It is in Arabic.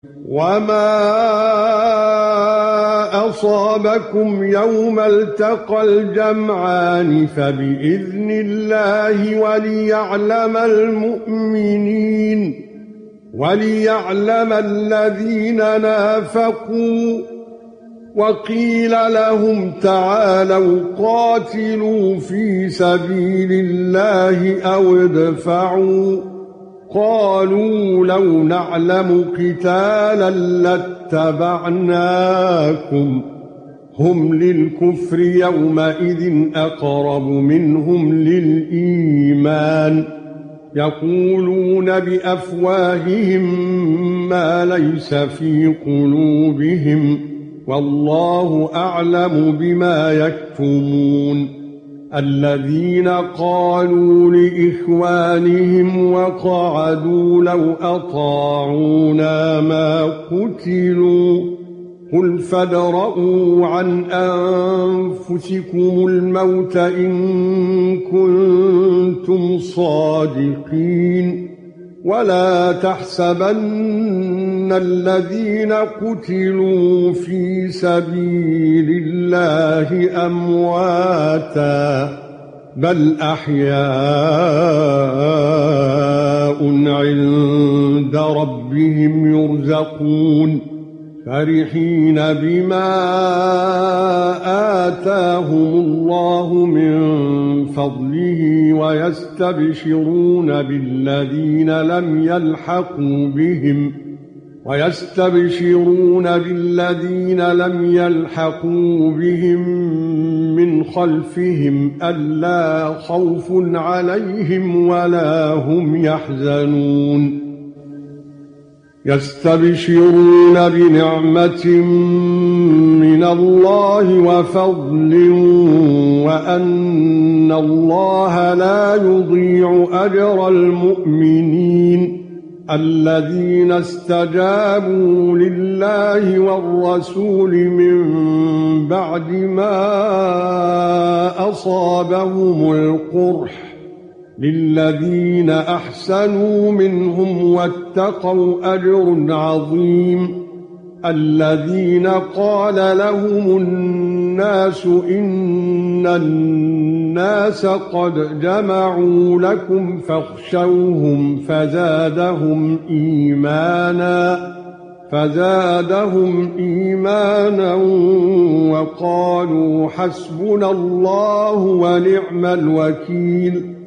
وما أصابكم يوم التقى الجمعان فبإذن الله وليعلم الذين نافقوا. وقيل لهم تعالوا قاتلوا في سبيل الله أو ادفعوا قالوا لو نعلم قتالا لاتبعناكم هم للكفر يومئذ أقرب منهم للإيمان يقولون بأفواههم ما ليس في قلوبهم والله أعلم بما يكتمون. الذين قالوا لإخوانهم وقعدوا لو أطاعونا ما قتلوا قل فادرءوا عن أنفسكم الموت إن كنتم صادقين ولا تحسبن الذين قتلوا في سبيل الله أمواتا بل أحياء عند ربهم يرزقون فرحين بما آتاهم الله من فضله ويستبشرون بالذين لم يلحقوا بهم من خلفهم ألا خوف عليهم ولا هم يحزنون يستبشرون بنعمة من الله وفضل وأن الله لا يضيع أجر المؤمنين الذين استجابوا لله والرسول من بعد ما أصابهم القرح للذين أحسنوا منهم واتقوا أجر عظيم الذين قال لهم الناس إن الناس قد جمعوا لكم فاخشوهم فزادهم إيمانا وقالوا حسبنا الله ونعم الوكيل